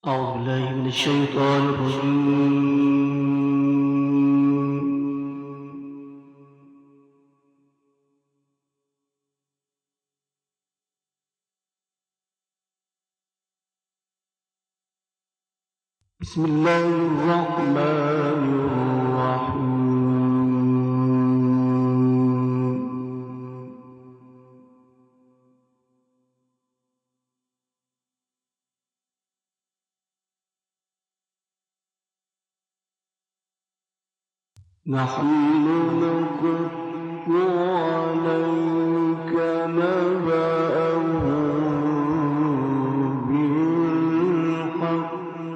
أعوذ بالله من الشيطان الرجيم. بسم الله الرحمن الرحيم. نحن نقص عليك نبأهم بالحق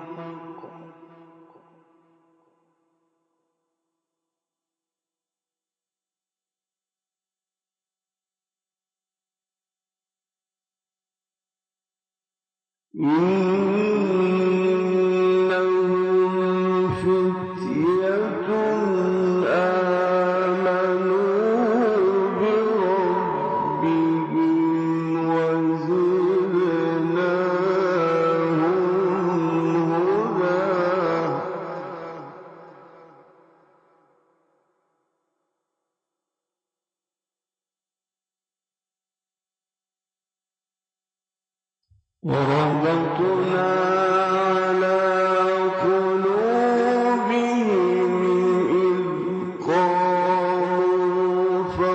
إنهم فتية آمنوا بربهم وزدناهم هدى. وربطنا على قلوبهم إذ قاموا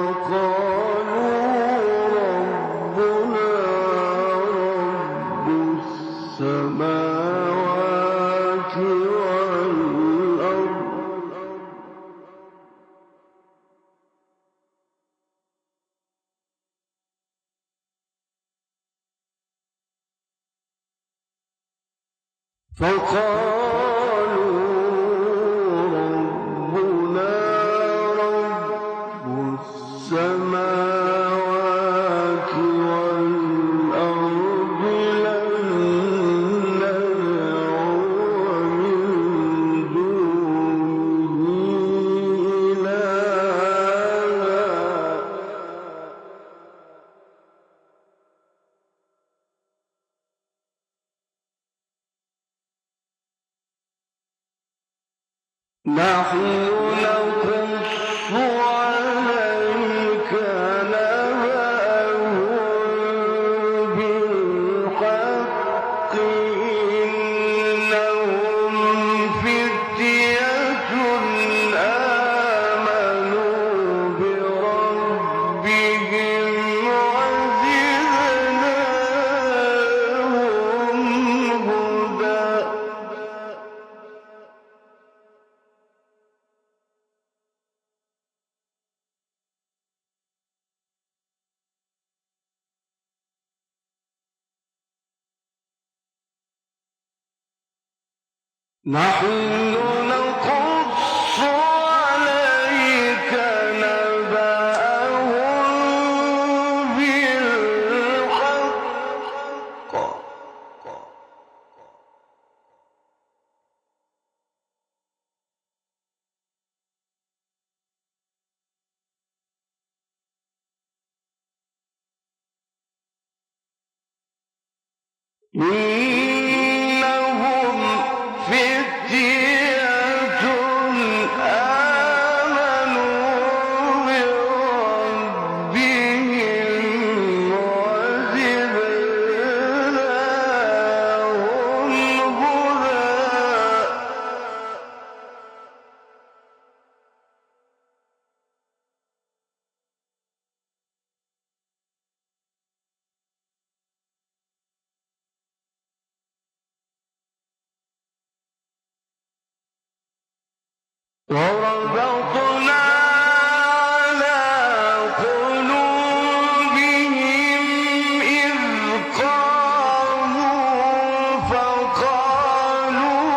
فقالوا ربنا رب السماوات والأرض لن ندعو من دونه إلها. نحن نقص عليك نبأهم بالحق إنهم فتية آمنوا بربهم وزدناهم هدى. نحن نقص عليك نبأهم بالحق إنهم فتية آمنوا بربهم وزدناهم هدى. وربطنا على قلوبهم إذ قاموا فقالوا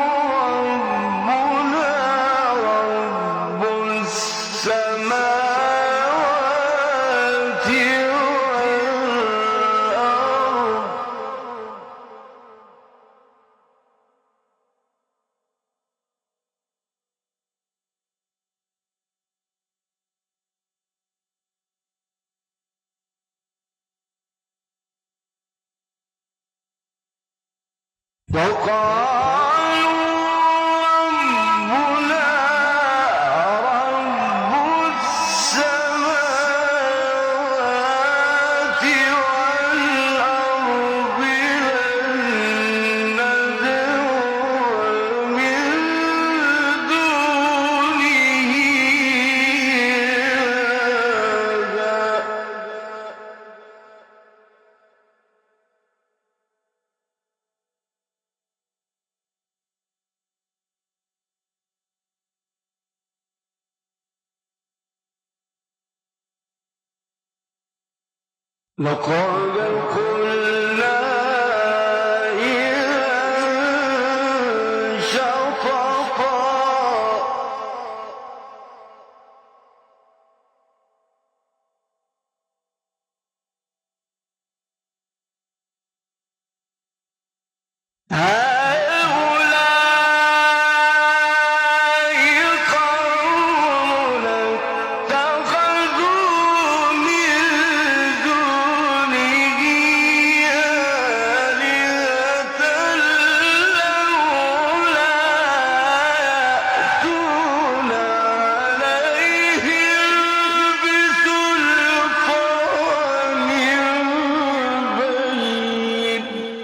ربنا رب السماوات والأرض فقالوا ربنا رب السماوات والأرض لن ندعو من دونه لقد قلنا إذا شططا هؤلاء قومنا اتخذوا من دونه آلهة لولا يأتون عليهم بسلطان بين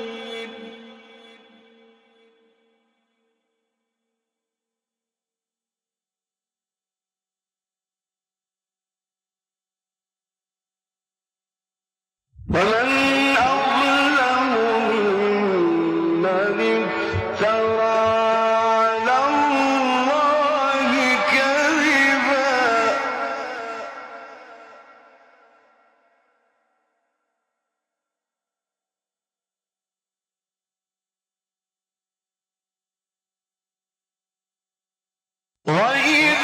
ومن أظلم ممن افترى على الله كذبا وإذ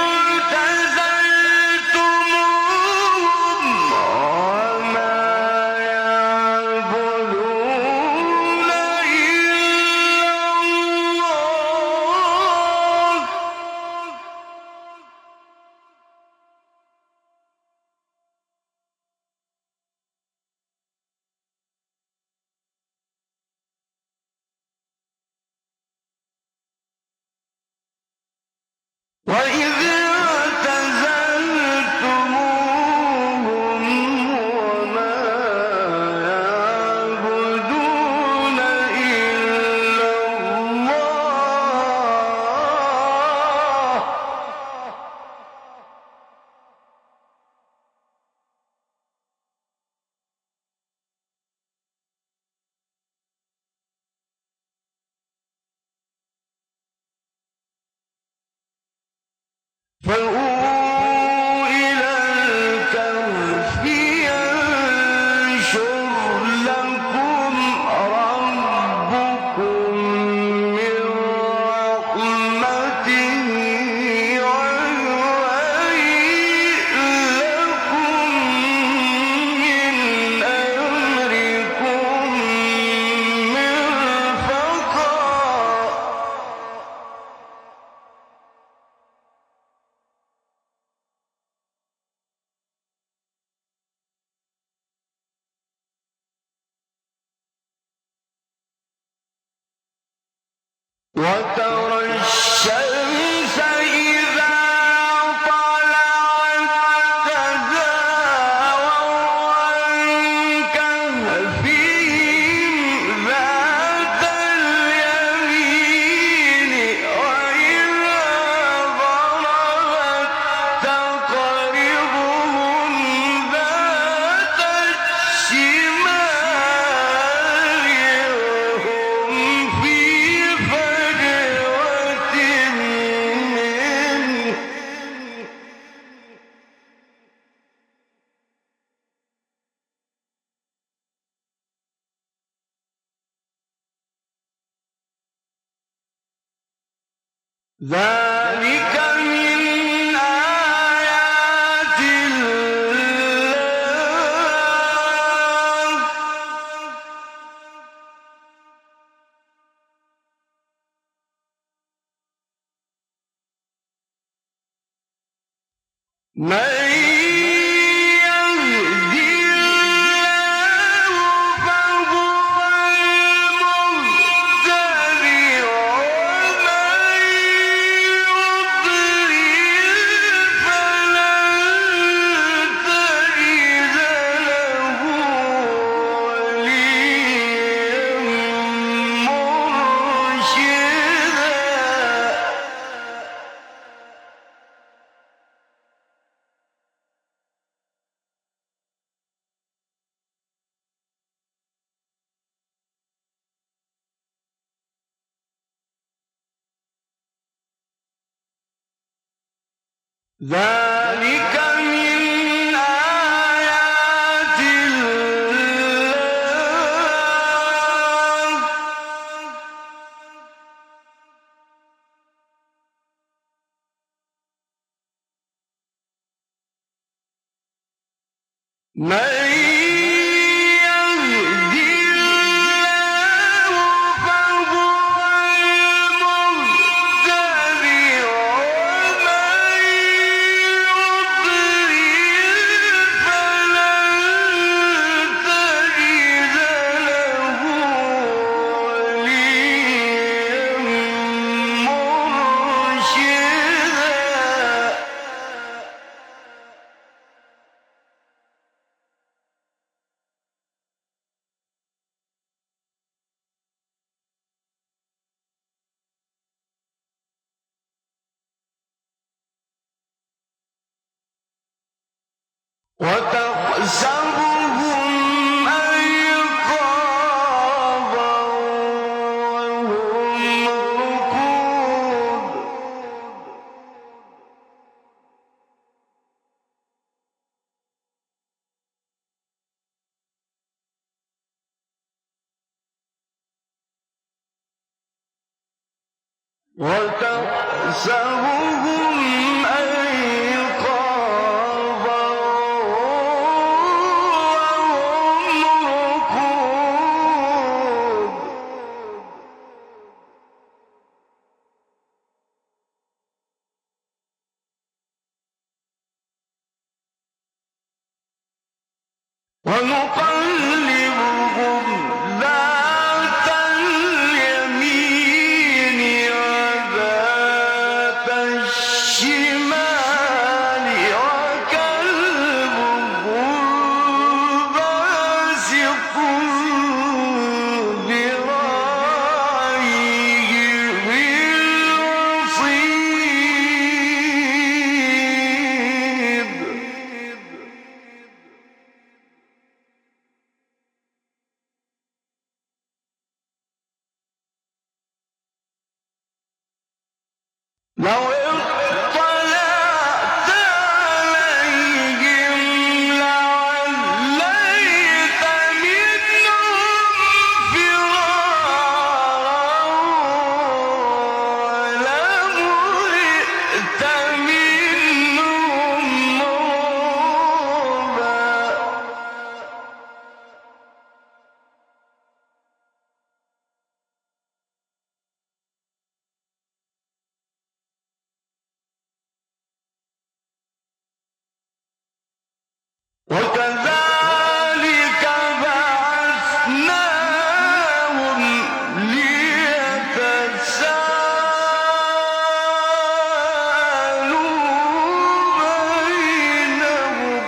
اعتزلتموهم وما يعبدون إلا الله وإذ اعتزلتموهم وما يعبدون إلا الله فأووا إلى الكهف ينشر لكم ربكم من رحمته ويهيئ لكم من أمركم مرفقا وترى الشمس إذا طلعت تزاور عن كهفهم ذات اليمين وإذا غربت تقرضهم ذات الشمال وهم في فجوة منه ذلك من آيات الله من يهد الله فهو المهتد ذلك من آيات الله من يهد الله فهو المهتد ومن يضلل فلن تجد له وليا مرشدا وتحسبهم أيقاظا وهم رقود وتحسبهم أيقاظا وهم رقود ونقلبهم ذات اليمين وذات الشمال وكلبهم باسط ذراعيه بالوصيد لو اطلعت عليهم لوليت منهم فرارا ولملئت منهم رعبا وكذلك بعثناهم ليتساءلوا بينهم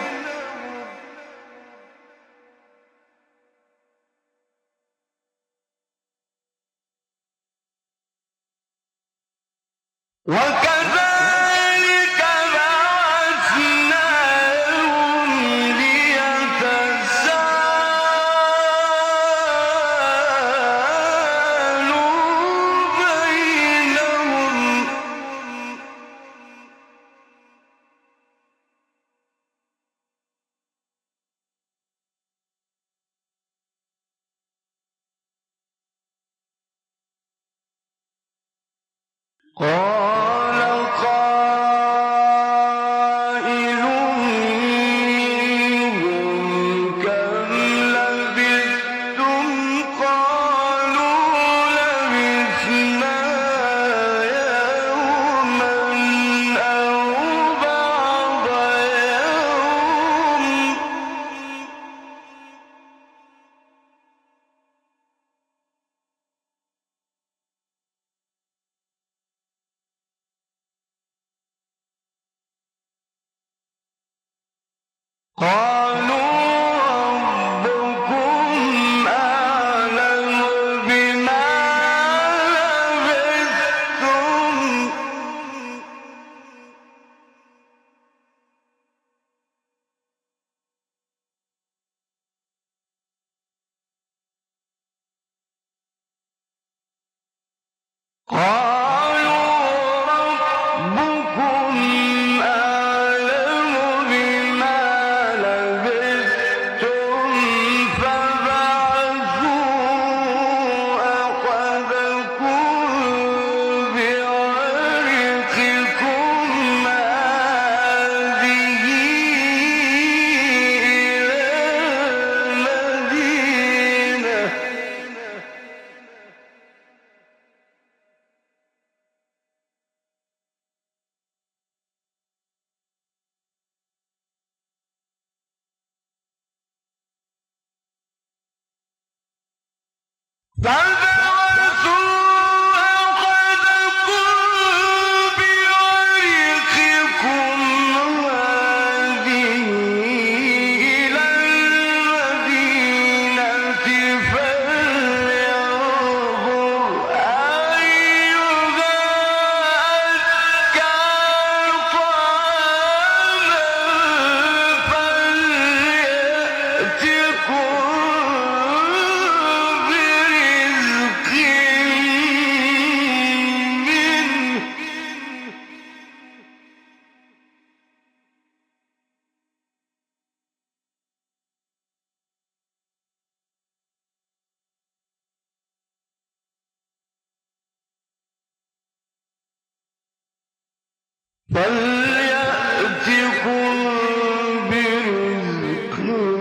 وكذلك بعثناهم ليتساءلوا بينهم قال قائل منهم كم لبثتم قالوا لبثنا يوما أو بعض يوم قالوا ربكم أعلم بما لبثتم قالوا ربكم فليأتكم برزق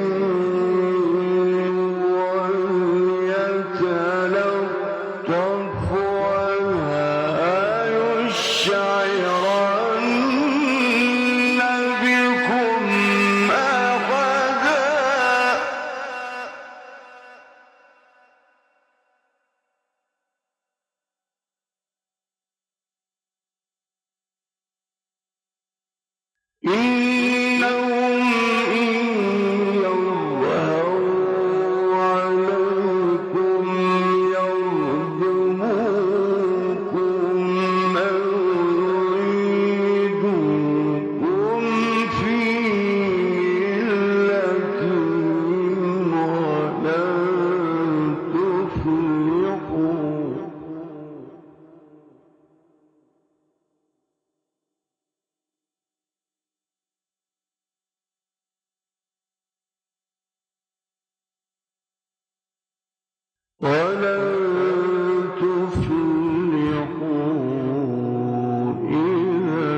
وليتلطف ولا يشعرن بكم أحدا إنهم إن يظهروا عليكم يرجموكم أو يعيدوكم في ملتهم ولن تفلحوا إذا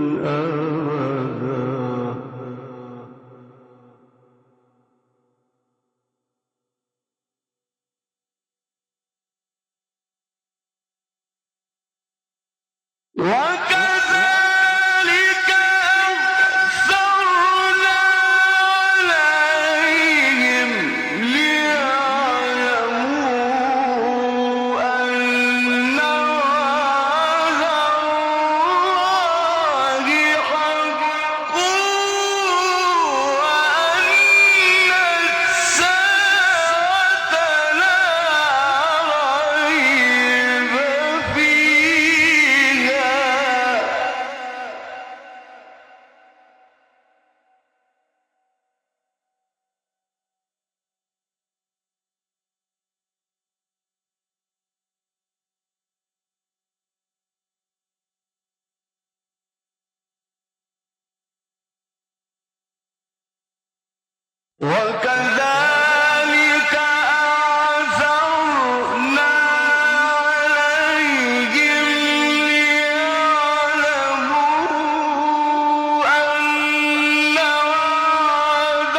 أبدا وكذلك أرسلنا عليهم ليعلموا أن وعد الله حق وأن الساعة لا ريب فيها وكذلك أعثرنا عليهم ليعلموا أن وعد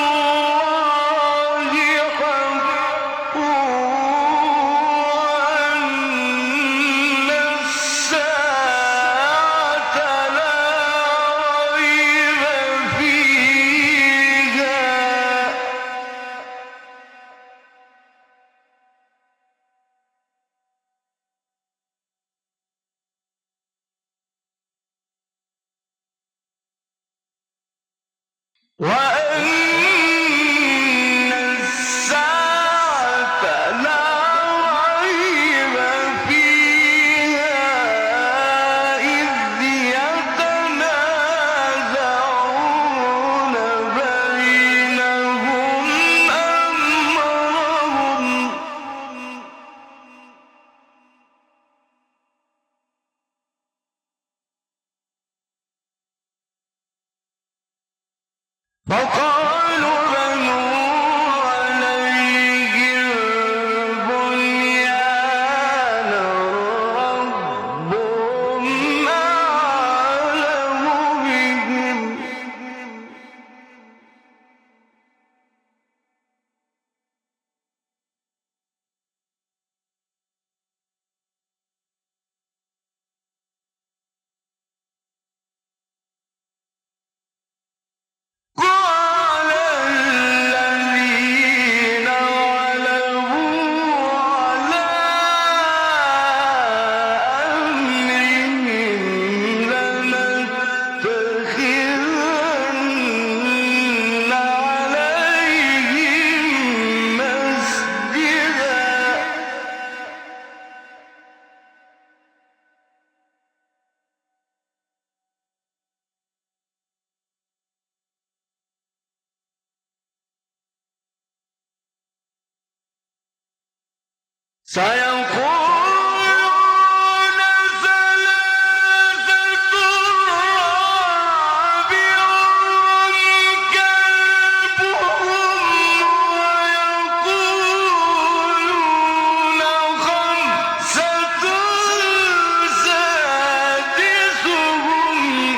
الله حق وأن الساعة لا ريب فيها وأن الساعة لا ريب فيها إذ يتنازعون بينهم أمرهم فقالوا بنوا عليهم بنيانا ربهم أعلم بهم قال سيقولون ثلاثة رابعهم كلبهم ويقولون خمسة سادسهم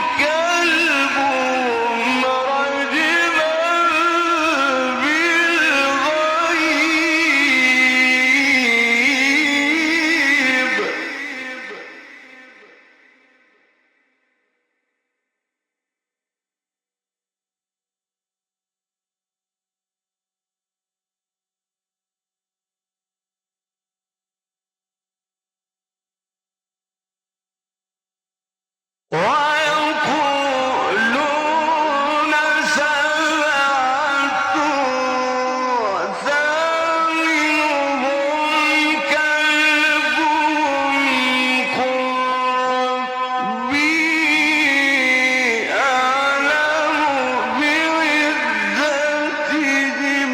كلبهم رجما بالغيب. ويقولون سبعة ثامنهم كلبهم قل ربي أعلم بعدتهم.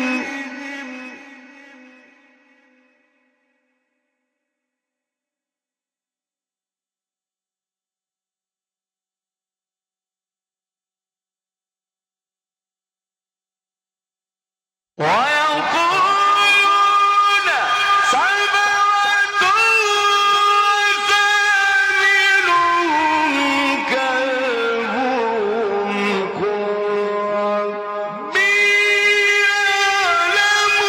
ويقولون سبعة وثامنهم كلبهم قل ربي أعلم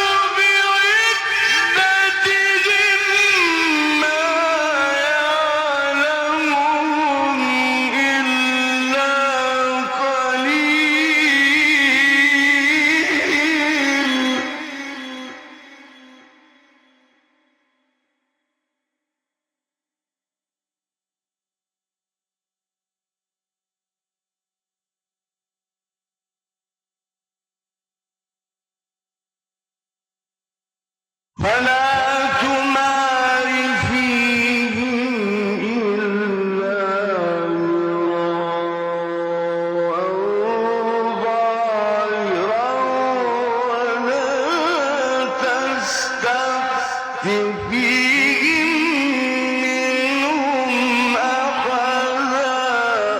بعدتهم ما يعلمهم إلا قليل. فلا تمار فيهم إلا مراء ظاهرا ولا تستفت فيهم منهم أحدا.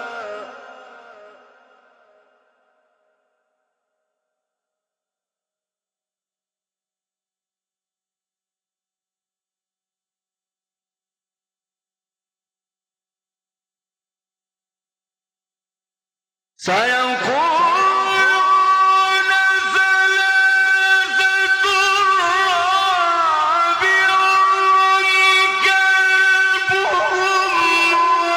سيقولون ثلاثة رابعهم كلبهم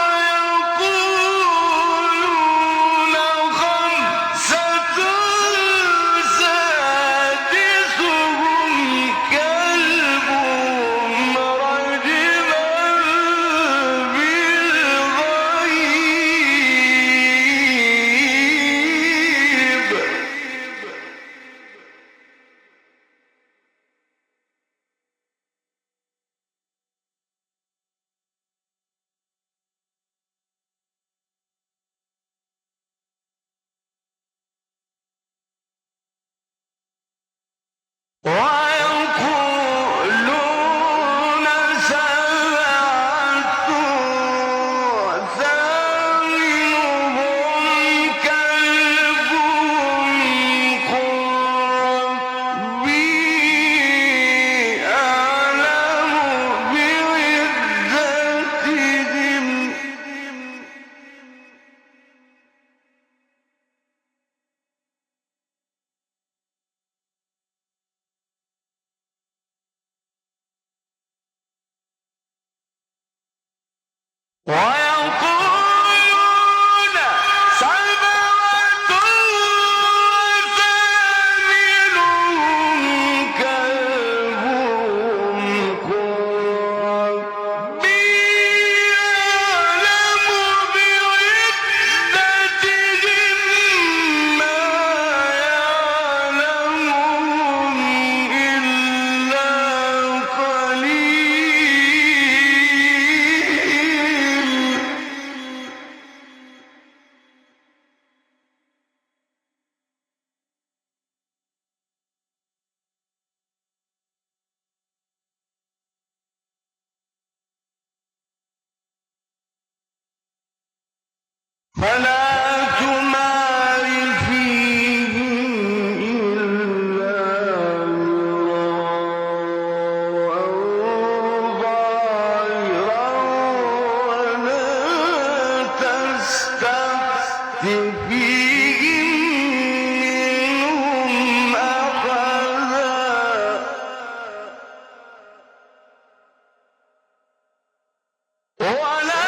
ويقولون خمسة سادسهم كلبهم رجما بالغيب. فلا تمار فيهم إلا مراء ظاهرا ولا تستفت فيهم منهم أحدا ولا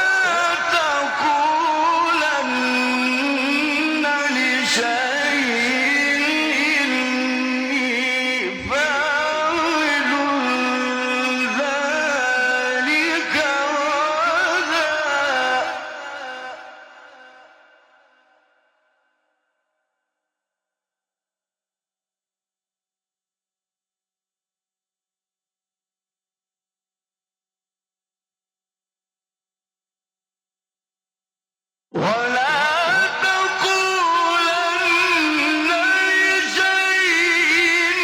تقولن لشيء إني فاعل ذلك غدا ولا تقولن لشيء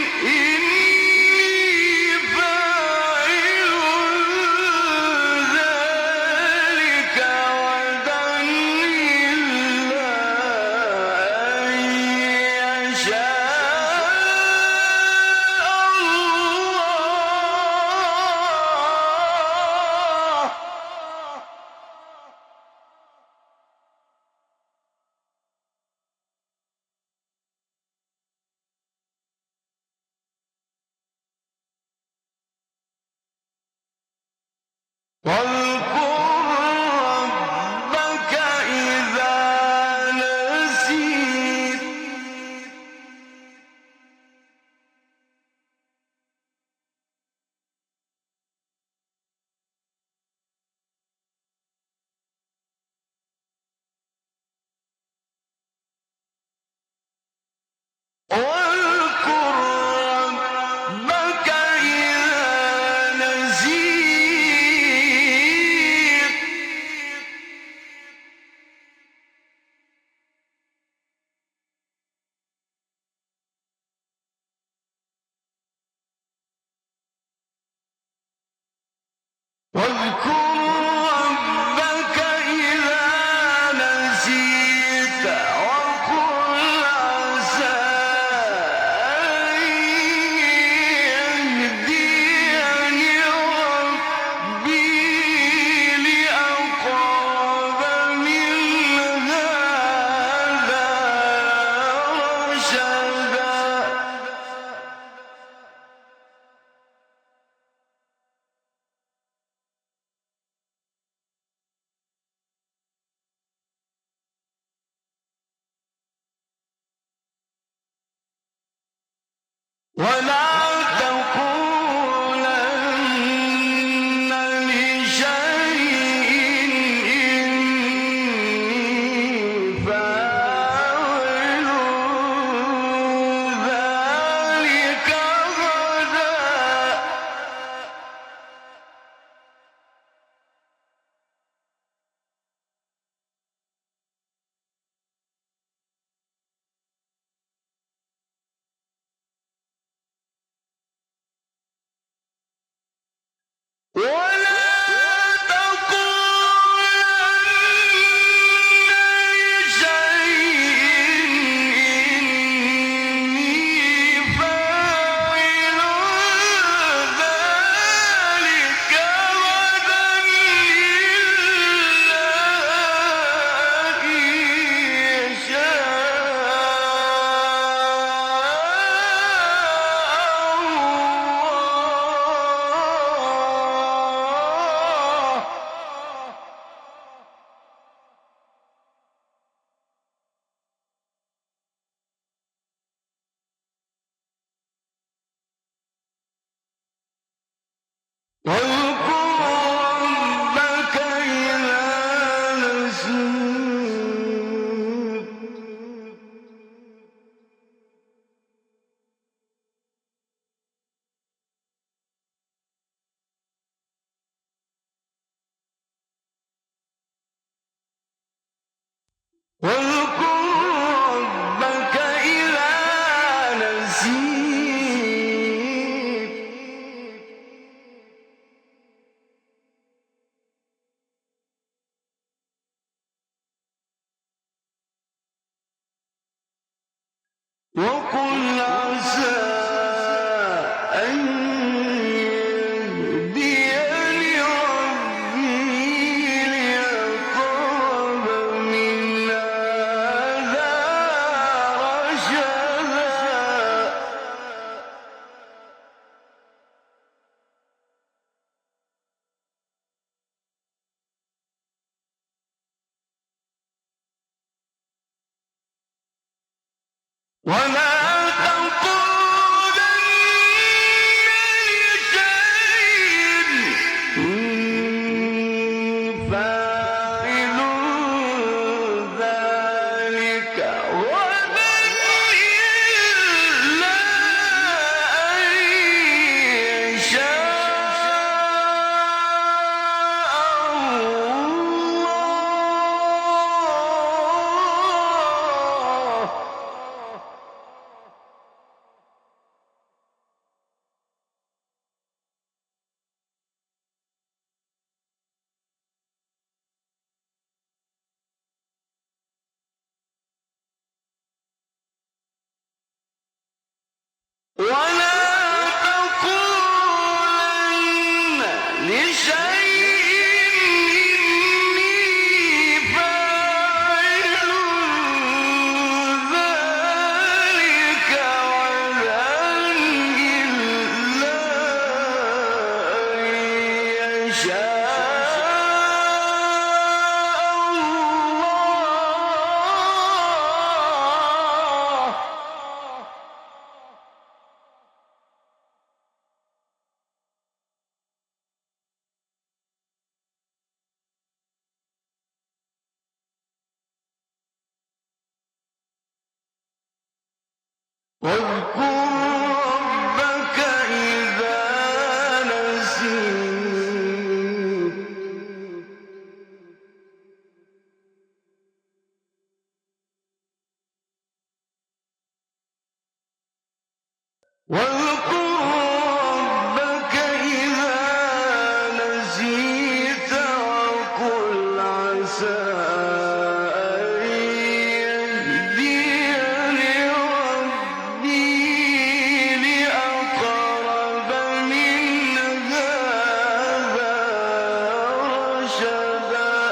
إني فاعل ذلك غدا إلا أن يشاء الله واذكر ربك إذا نسيت واذكر ربك إذا نسيت واذكر ربك إذا نسيت وقل عسى أن يهديني ربي لأقرب من هذا رشدا ولا تقولن لشيء إني فاعل ذلك غدا ولا تقولن لشيء إني فاعل ذلك غدا إلا أن يشاء واذكر ربك إذا نسيت وقل عسى أن يهديني ربي لأقرب من هذا رشدا. ولا تقولن لشيء إني فاعل ذلك غدا إلا أن يشاء الله. ولا تقولن لشيء إني فاعل ذلك غدا إلا أن يشاء الله. واذكر ربك إذا نسيت واذكر ربك إذا نسيت وقل عسى أن يهديني ربي لأقرب من هذا رشدا.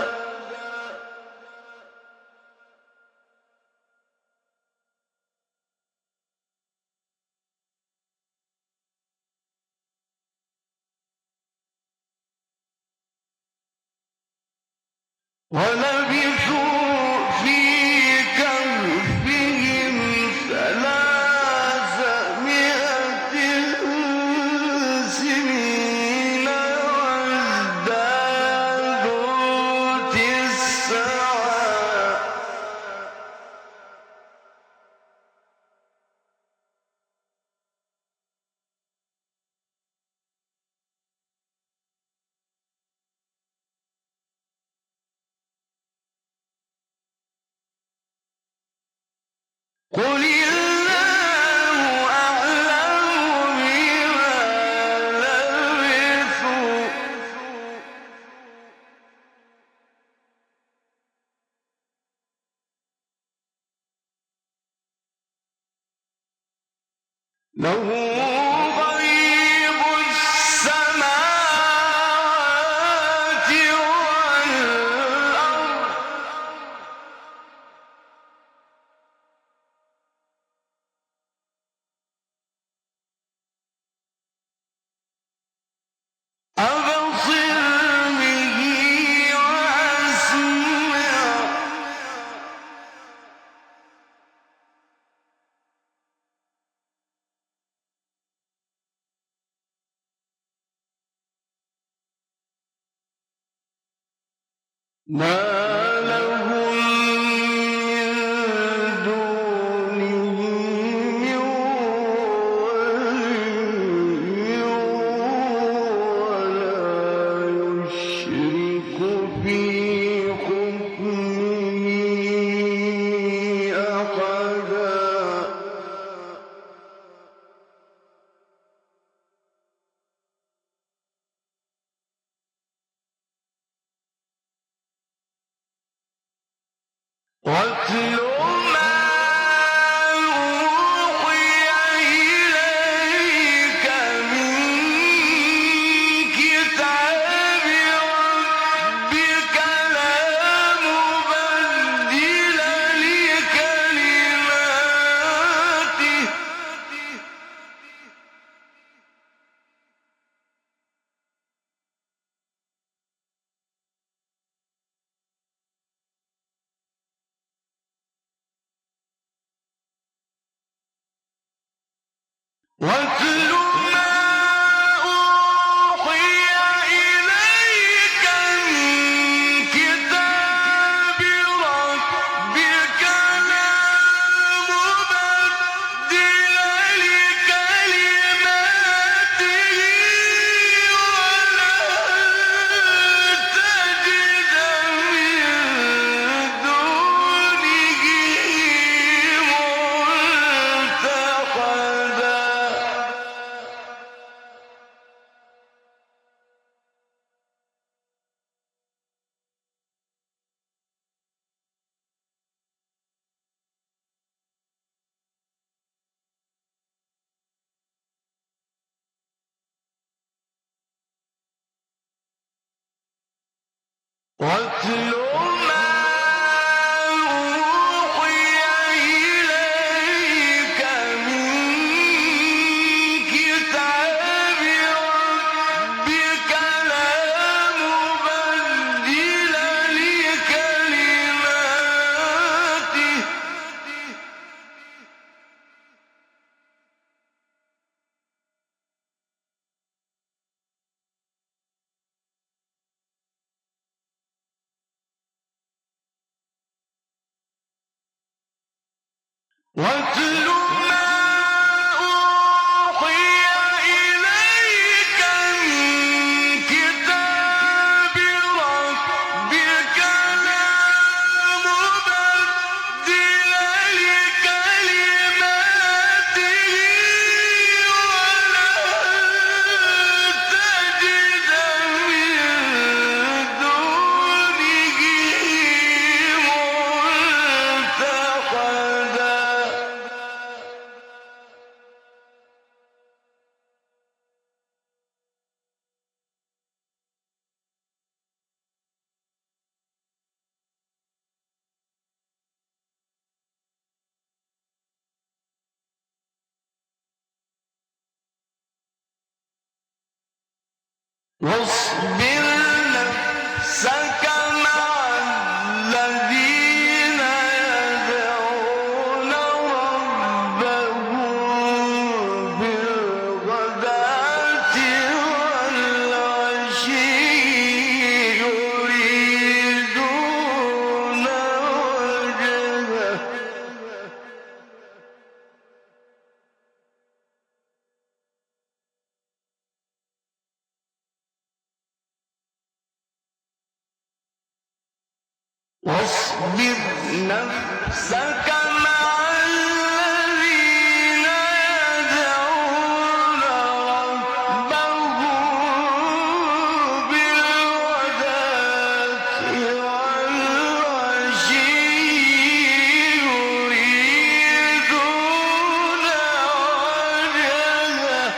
ولبثوا في كهفهم 300 سنين وازدادوا 9. قل الله أعلم بما لبثوا له غيب السماوات والأرض أبصر به وأسمع ما لهم من دونه من ولي ولا يشرك في حكمه أحدا. واتل ما واتل ما أوحي إليك من كتاب ربك لا مبدل لكلماته ولن تجد من دونه ملتحدا واتل ما أوحي إليك من كتاب ربك لا مبدل لكلماته واتل ما أوحي إليك من كتاب ربك لا مبدل لكلماته ولن تجد من دونه ملتحدا واصبر نفسك مع الذين يدعون ربهم بالغداة والعشي يريدون وجهه واصبر نفسك مع الذين يدعون ربهم بالغداة والعشي يريدون وجهه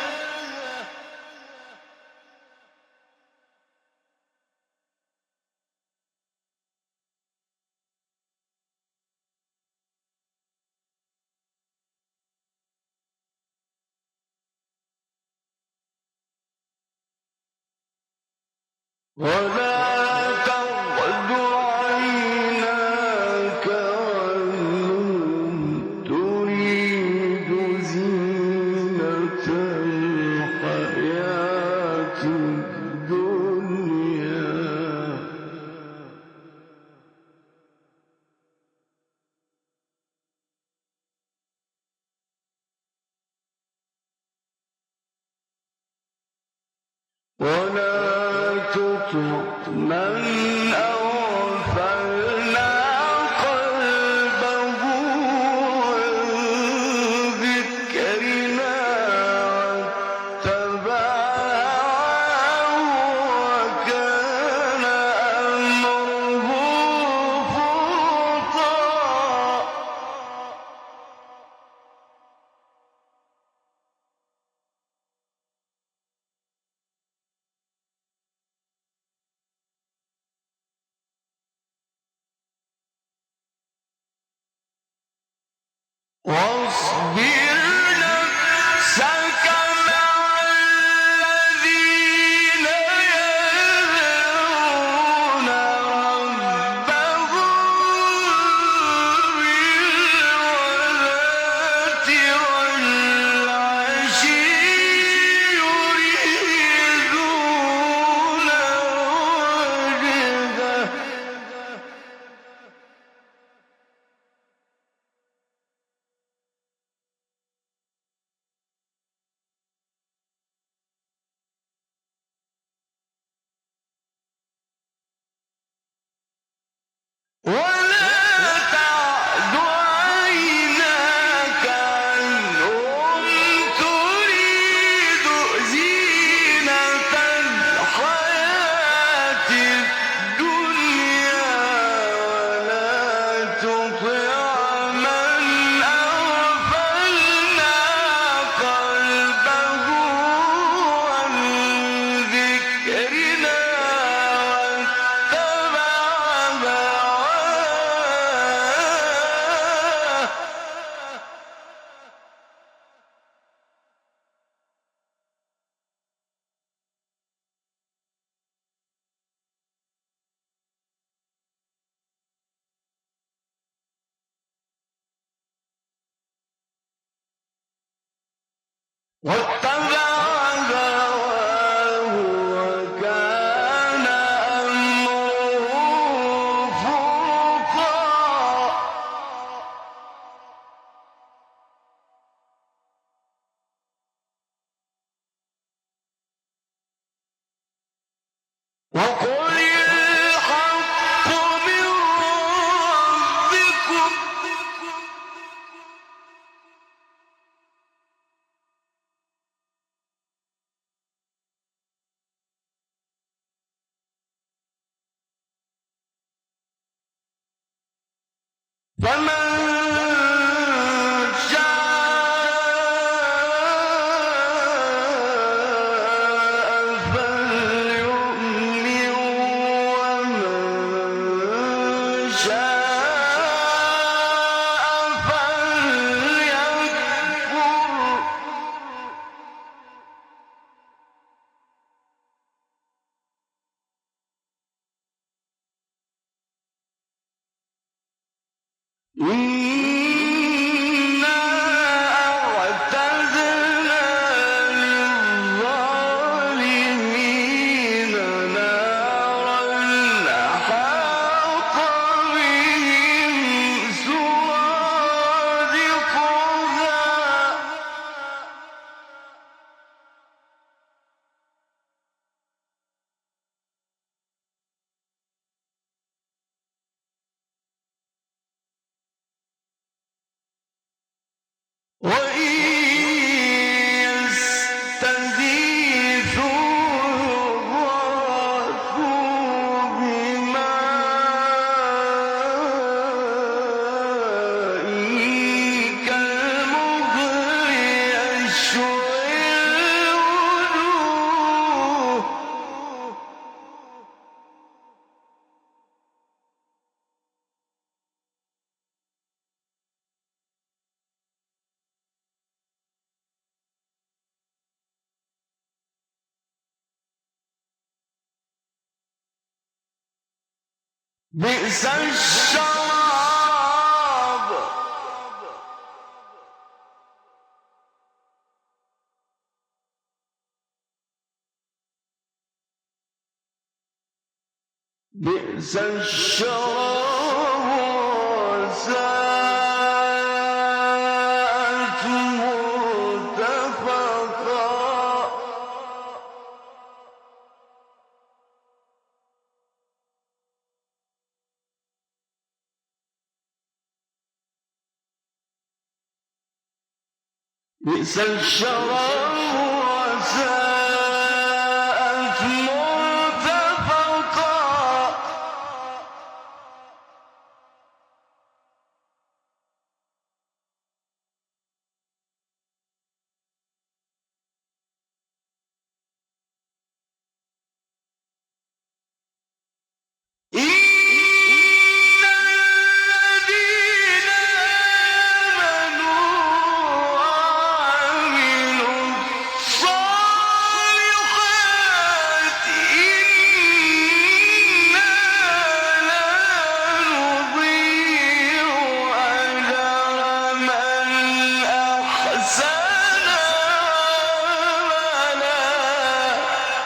ولا تعد عيناك عنهم تريد زينة الحياة الدنيا ولا تطع من أغفلنا قلبه عن ذكرنا واتبع هواه وكان أمره فرطا واصبر نفسك مع الذين يدعون ربهم بالغداة والعشي واتبع هواه وكان أمره فرطا وقل الحق من ربكم فمن شاء فليؤمن ومن شاء فليكفر إنا أعتدنا للظالمين نارا أحاط بهم سرادقها وإن يستغيثوا يغاثوا بماء كالمهل يشوي الوجوه بئس الشراب بئس الشراب وساءت مرتفقا بئس الشراب وساءت مرتفقا إن الذين آمنوا وعملوا الصالحات إنا لا نضيع أجر من أحسن عملا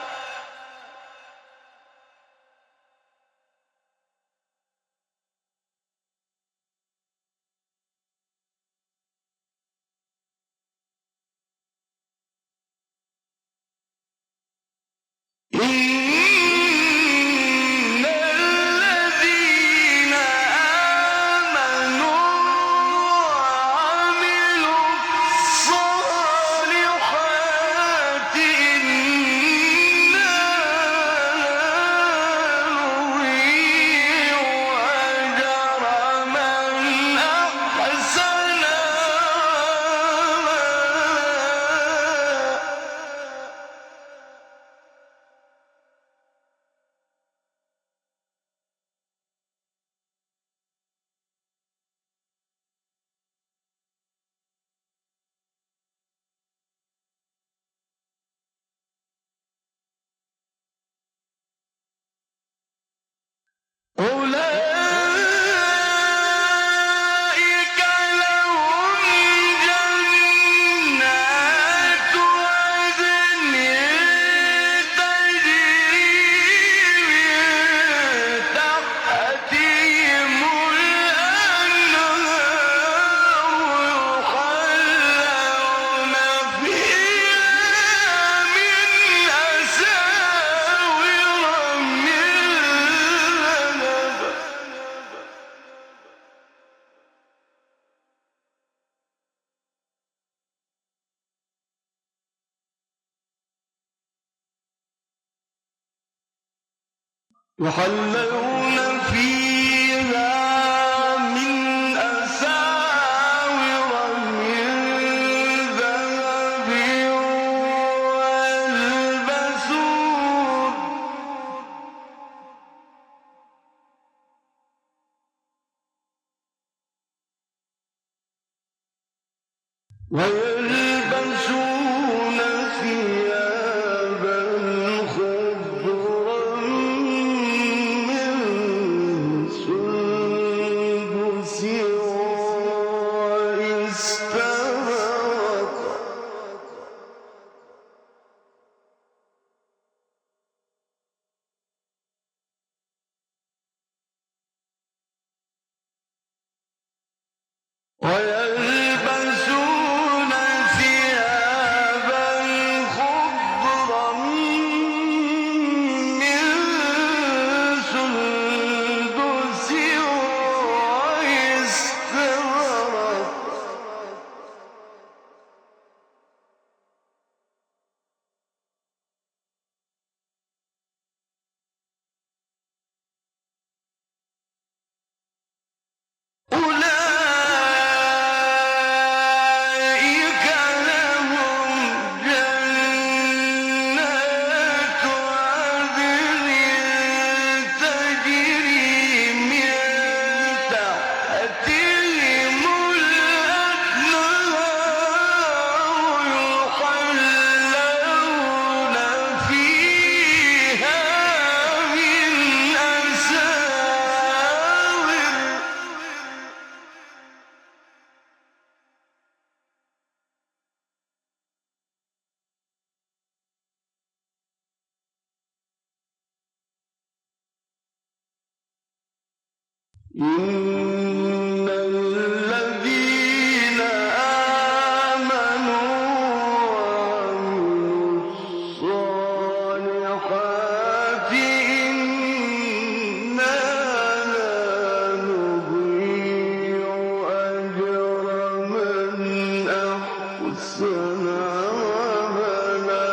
إن الذين آمنوا وعملوا الصالحات إنا لا نضيع أجر من أحسن عملا يحلون فيها من أساور من ذهب ويلبسون ثيابا خضرا من سندس واستبرق ويلبسون ثيابا خضرا من سندس واستبرق أولئك لهم جنات عدن تجري من تحتهم الأنهار يحلون فيها من أساور إن الذين آمنوا وعملوا الصالحات إنا لا نضيع أجر من أحسن عملا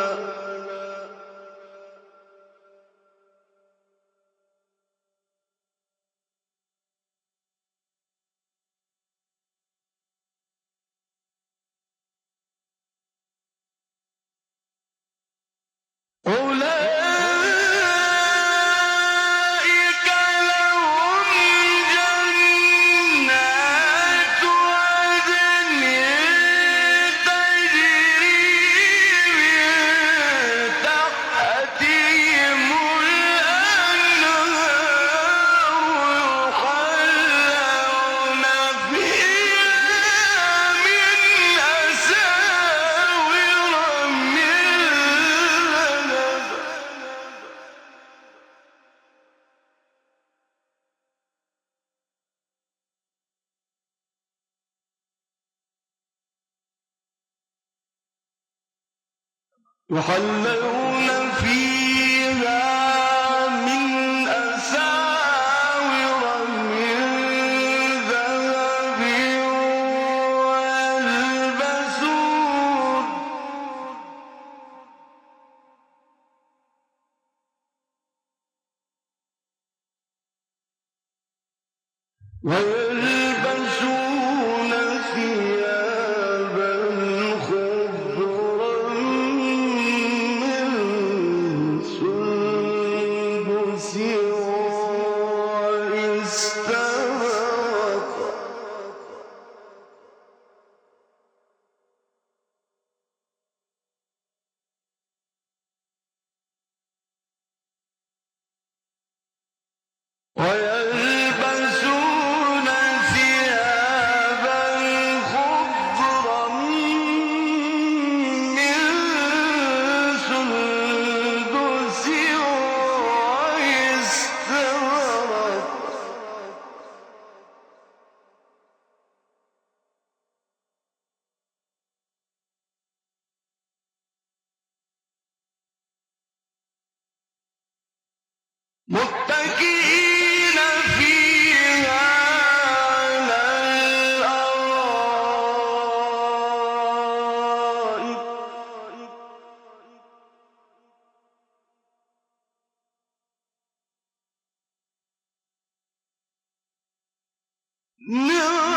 أولئك لهم جنات عدن تجري من تحتهم الأنهار يحلون فيها من أساور من ذهب يحلون فيها من أساور من ذهب ويلبسون ثيابا خضرا من سندس واستبرق ويلبسون ثيابا خضرا من سندس واستبرق متكئين فيها على الأرائك من